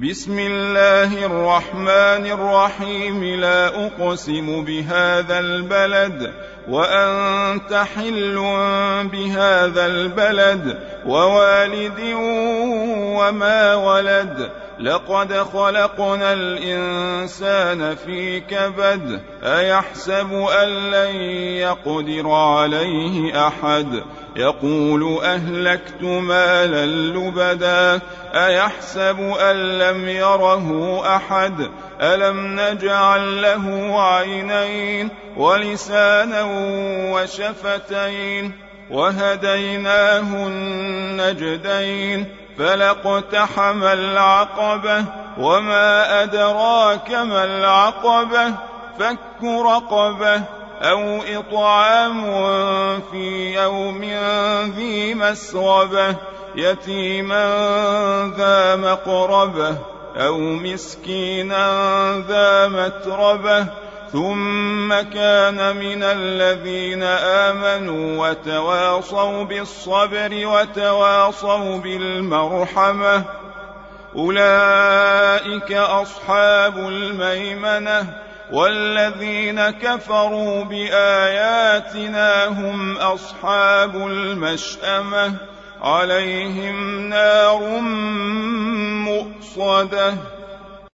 بسم الله الرحمن الرحيم. لا أقسم بهذا البلد وأنت حل بهذا البلد ووالد وما ولد. لقد خلقنا الإنسان في كبد. أيحسب أن لن يقدر عليه أحد. يقول أهلكت مالا لبدا. أيحسب أن لم يره أحد. ألم نجعل له عينين ولسانا وشفتين وهديناه النجدين. فلاقتحم العقبة وما أدراك ما العقبة. فك رقبة أو إطعام في يوم ذي مسغبة يتيما ذا مقربة أو مسكينا ذا متربة. ثم كان من الذين آمنوا وتواصوا بالصبر وتواصوا بالمرحمة. أولئك أصحاب الميمنة. والذين كفروا بآياتنا هم أصحاب المشأمة. عليهم نار مؤصدة.